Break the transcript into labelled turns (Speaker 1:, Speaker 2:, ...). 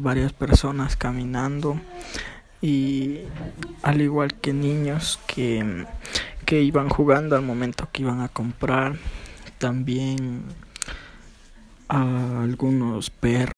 Speaker 1: varias personas caminando y al igual que niños que iban jugando al momento que iban a comprar. También a algunos perros